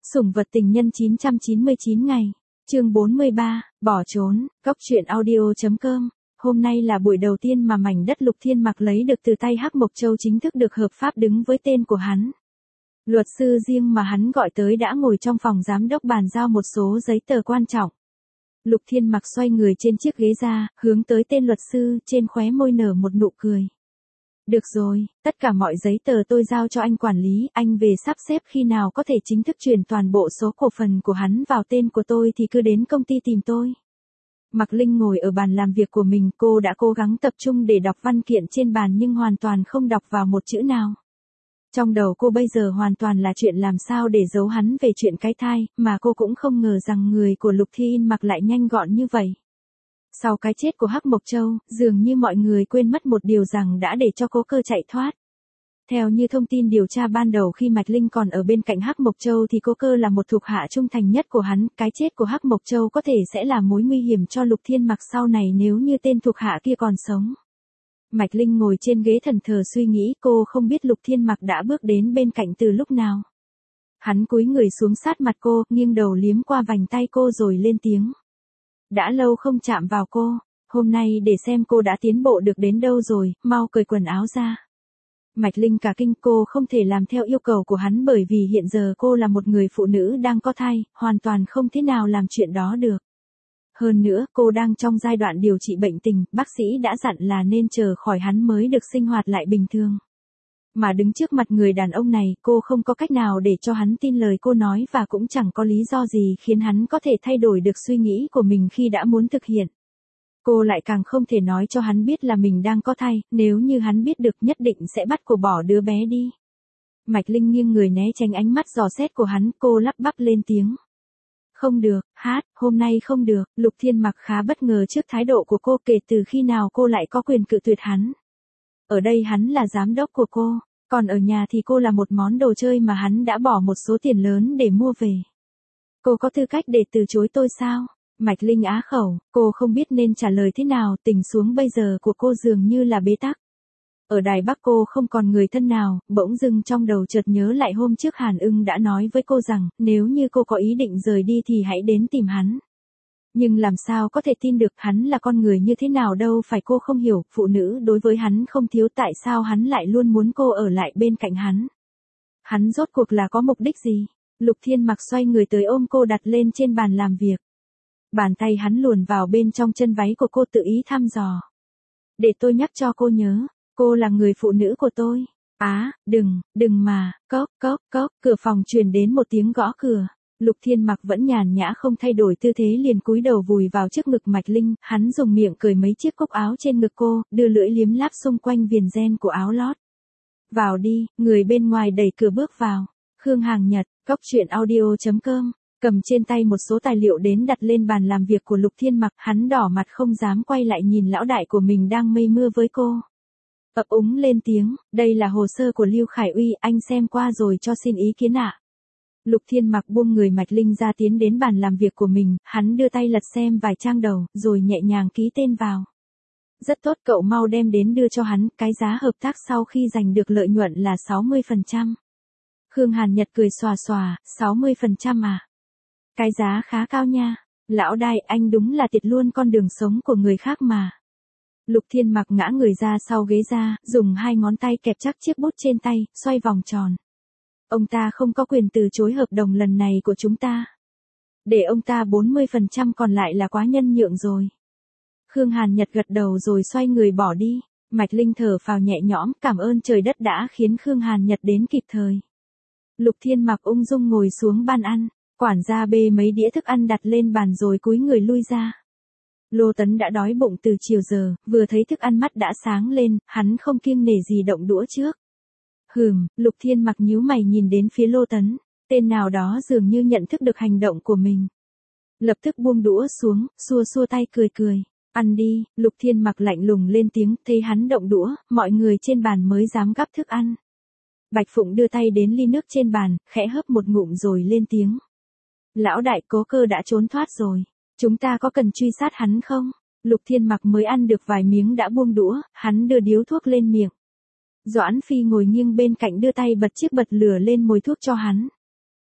Sủng vật tình nhân 999 ngày. Chương 43, bỏ trốn. Cốc truyện audio.com. Hôm nay là buổi đầu tiên mà mảnh đất Lục Thiên Mặc lấy được từ tay Hắc Mộc Châu chính thức được hợp pháp đứng với tên của hắn. Luật sư riêng mà hắn gọi tới đã ngồi trong phòng giám đốc bàn giao một số giấy tờ quan trọng. Lục Thiên Mặc xoay người trên chiếc ghế ra, hướng tới tên luật sư, trên khóe môi nở một nụ cười. Được rồi, tất cả mọi giấy tờ tôi giao cho anh quản lý, anh về sắp xếp khi nào có thể chính thức chuyển toàn bộ số cổ phần của hắn vào tên của tôi thì cứ đến công ty tìm tôi. Mạc Linh ngồi ở bàn làm việc của mình, cô đã cố gắng tập trung để đọc văn kiện trên bàn nhưng hoàn toàn không đọc vào một chữ nào. Trong đầu cô bây giờ hoàn toàn là chuyện làm sao để giấu hắn về chuyện cái thai, mà cô cũng không ngờ rằng người của Lục Thiên Mặc lại nhanh gọn như vậy. Sau cái chết của Hắc Mộc Châu, dường như mọi người quên mất một điều rằng đã để cho cố cơ chạy thoát. Theo như thông tin điều tra ban đầu khi Mạch Linh còn ở bên cạnh Hắc Mộc Châu thì cố cơ là một thuộc hạ trung thành nhất của hắn, cái chết của Hắc Mộc Châu có thể sẽ là mối nguy hiểm cho Lục Thiên Mặc sau này nếu như tên thuộc hạ kia còn sống. Mạch Linh ngồi trên ghế thẫn thờ suy nghĩ, cô không biết Lục Thiên Mặc đã bước đến bên cạnh từ lúc nào. Hắn cúi người xuống sát mặt cô, nghiêng đầu liếm qua vành tay cô rồi lên tiếng. Đã lâu không chạm vào cô, hôm nay để xem cô đã tiến bộ được đến đâu rồi, mau cởi quần áo ra. Mạch Linh cả kinh, cô không thể làm theo yêu cầu của hắn bởi vì hiện giờ cô là một người phụ nữ đang có thai, hoàn toàn không thể nào làm chuyện đó được. Hơn nữa, cô đang trong giai đoạn điều trị bệnh tình, bác sĩ đã dặn là nên chờ khỏi hắn mới được sinh hoạt lại bình thường. Mà đứng trước mặt người đàn ông này, cô không có cách nào để cho hắn tin lời cô nói và cũng chẳng có lý do gì khiến hắn có thể thay đổi được suy nghĩ của mình khi đã muốn thực hiện. Cô lại càng không thể nói cho hắn biết là mình đang có thai, nếu như hắn biết được nhất định sẽ bắt cô bỏ đứa bé đi. Mạch Linh nghiêng người né tránh ánh mắt dò xét của hắn, cô lắp bắp lên tiếng. Không được, hôm nay không được. Lục Thiên Mặc khá bất ngờ trước thái độ của cô, kể từ khi nào cô lại có quyền cự tuyệt hắn. Ở đây hắn là giám đốc của cô, còn ở nhà thì cô là một món đồ chơi mà hắn đã bỏ một số tiền lớn để mua về. Cô có tư cách để từ chối tôi sao? Mạch Linh á khẩu, cô không biết nên trả lời thế nào, tình huống bây giờ của cô dường như là bế tắc. Ở Đài Bắc cô không còn người thân nào, bỗng dưng trong đầu chợt nhớ lại hôm trước Hàn Ưng đã nói với cô rằng, nếu như cô có ý định rời đi thì hãy đến tìm hắn. Nhưng làm sao có thể tin được hắn là con người như thế nào đâu, phải cô không hiểu, phụ nữ đối với hắn không thiếu, tại sao hắn lại luôn muốn cô ở lại bên cạnh hắn. Hắn rốt cuộc là có mục đích gì? Lục Thiên Mặc xoay người tới ôm cô đặt lên trên bàn làm việc. Bàn tay hắn luồn vào bên trong chân váy của cô tự ý thăm dò. Để tôi nhắc cho cô nhớ, cô là người phụ nữ của tôi. Đừng mà, cốc, cửa phòng truyền đến một tiếng gõ cửa. Lục Thiên Mặc vẫn nhàn nhã không thay đổi tư thế liền cúi đầu vùi vào trước ngực Mạch Linh, hắn dùng miệng cởi mấy chiếc cúc áo trên ngực cô, đưa lưỡi liếm láp xung quanh viền ren của áo lót. Vào đi, người bên ngoài đẩy cửa bước vào. Khương Hàng Nhật, cốc truyện audio.com, cầm trên tay một số tài liệu đến đặt lên bàn làm việc của Lục Thiên Mặc, hắn đỏ mặt không dám quay lại nhìn lão đại của mình đang mây mưa với cô. Ấp úng lên tiếng, đây là hồ sơ của Lưu Khải Uy, anh xem qua rồi cho xin ý kiến ạ. Lục Thiên Mặc buông người Mạch Linh ra tiến đến bàn làm việc của mình, hắn đưa tay lật xem vài trang đầu, rồi nhẹ nhàng ký tên vào. Rất tốt, cậu mau đem đến đưa cho hắn, cái giá hợp tác sau khi giành được lợi nhuận là 60%. Khương Hàn Nhật cười xòa xòa, 60% à? Cái giá khá cao nha. Lão đại, anh đúng là tiệt luôn con đường sống của người khác mà. Lục Thiên Mặc ngã người ra sau ghế ra, dùng hai ngón tay kẹp chắc chiếc bút trên tay, xoay vòng tròn. Ông ta không có quyền từ chối hợp đồng lần này của chúng ta. Để ông ta 40% còn lại là quá nhân nhượng rồi. Khương Hàn Nhật gật đầu rồi xoay người bỏ đi. Mạch Linh thở phào nhẹ nhõm, cảm ơn trời đất đã khiến Khương Hàn Nhật đến kịp thời. Lục Thiên Mặc ung dung ngồi xuống ban ăn, quản gia bê mấy đĩa thức ăn đặt lên bàn rồi cúi người lui ra. Lô Tấn đã đói bụng từ chiều giờ, vừa thấy thức ăn mắt đã sáng lên, hắn không kiêng nể gì động đũa trước. Lục Thiên Mặc nhíu mày nhìn đến phía Lô Tấn, tên nào đó dường như nhận thức được hành động của mình. Lập tức buông đũa xuống, xua tay cười. Ăn đi, Lục Thiên Mặc lạnh lùng lên tiếng, thấy hắn động đũa, mọi người trên bàn mới dám gắp thức ăn. Bạch Phụng đưa tay đến ly nước trên bàn, khẽ hớp một ngụm rồi lên tiếng. Lão đại, cố cơ đã trốn thoát rồi. Chúng ta có cần truy sát hắn không? Lục Thiên Mặc mới ăn được vài miếng đã buông đũa, hắn đưa điếu thuốc lên miệng. Doãn Phi ngồi nghiêng bên cạnh đưa tay bật chiếc bật lửa lên mồi thuốc cho hắn.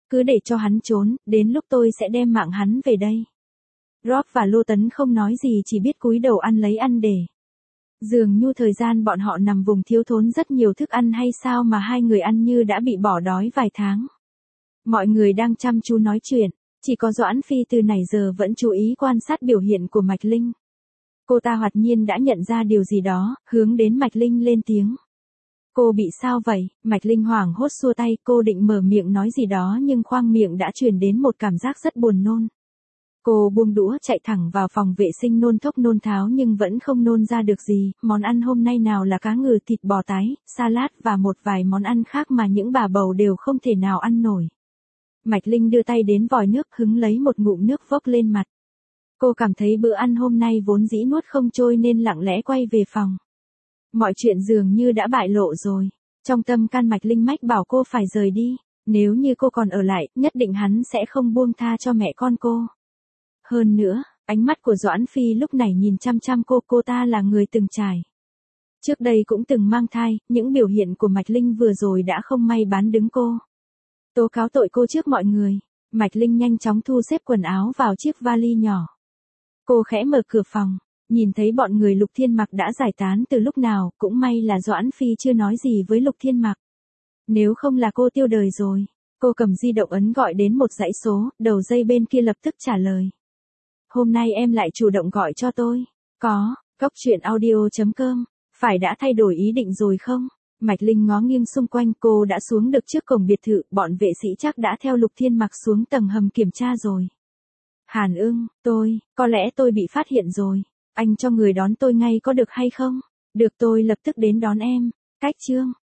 Cứ để cho hắn trốn, đến lúc tôi sẽ đem mạng hắn về đây. Rob và Lô Tấn không nói gì chỉ biết cúi đầu ăn lấy ăn để. Dường như thời gian bọn họ nằm vùng thiếu thốn rất nhiều thức ăn hay sao mà hai người ăn như đã bị bỏ đói vài tháng. Mọi người đang chăm chú nói chuyện, chỉ có Doãn Phi từ nãy giờ vẫn chú ý quan sát biểu hiện của Mạch Linh. Cô ta hoạt nhiên đã nhận ra điều gì đó, hướng đến Mạch Linh lên tiếng. Cô bị sao vậy? Mạch Linh hoảng hốt xua tay, cô định mở miệng nói gì đó nhưng khoang miệng đã truyền đến một cảm giác rất buồn nôn. Cô buông đũa chạy thẳng vào phòng vệ sinh nôn thốc nôn tháo nhưng vẫn không nôn ra được gì, món ăn hôm nay nào là cá ngừ thịt bò tái, salad và một vài món ăn khác mà những bà bầu đều không thể nào ăn nổi. Mạch Linh đưa tay đến vòi nước hứng lấy một ngụm nước vốc lên mặt. Cô cảm thấy bữa ăn hôm nay vốn dĩ nuốt không trôi nên lặng lẽ quay về phòng. Mọi chuyện dường như đã bại lộ rồi. Trong tâm can Mạch Linh mách bảo cô phải rời đi. Nếu như cô còn ở lại, nhất định hắn sẽ không buông tha cho mẹ con cô. Hơn nữa, ánh mắt của Doãn Phi lúc này nhìn chăm chăm cô ta là người từng trải. Trước đây cũng từng mang thai, những biểu hiện của Mạch Linh vừa rồi đã không may bán đứng cô. Tố cáo tội cô trước mọi người. Mạch Linh nhanh chóng thu xếp quần áo vào chiếc vali nhỏ. Cô khẽ mở cửa phòng, nhìn thấy bọn người Lục Thiên Mặc đã giải tán từ lúc nào, cũng may là Doãn Phi chưa nói gì với Lục Thiên Mặc. Nếu không là cô tiêu đời rồi. Cô cầm di động ấn gọi đến một dãy số, đầu dây bên kia lập tức trả lời. Hôm nay em lại chủ động gọi cho tôi. Có, coctruyện.audio.com, phải đã thay đổi ý định rồi không? Mạch Linh ngó nghiêng xung quanh, cô đã xuống được trước cổng biệt thự, bọn vệ sĩ chắc đã theo Lục Thiên Mặc xuống tầng hầm kiểm tra rồi. Hàn Ưng, có lẽ tôi bị phát hiện rồi. Anh cho người đón tôi ngay có được hay không? Được, tôi lập tức đến đón em. Cách chương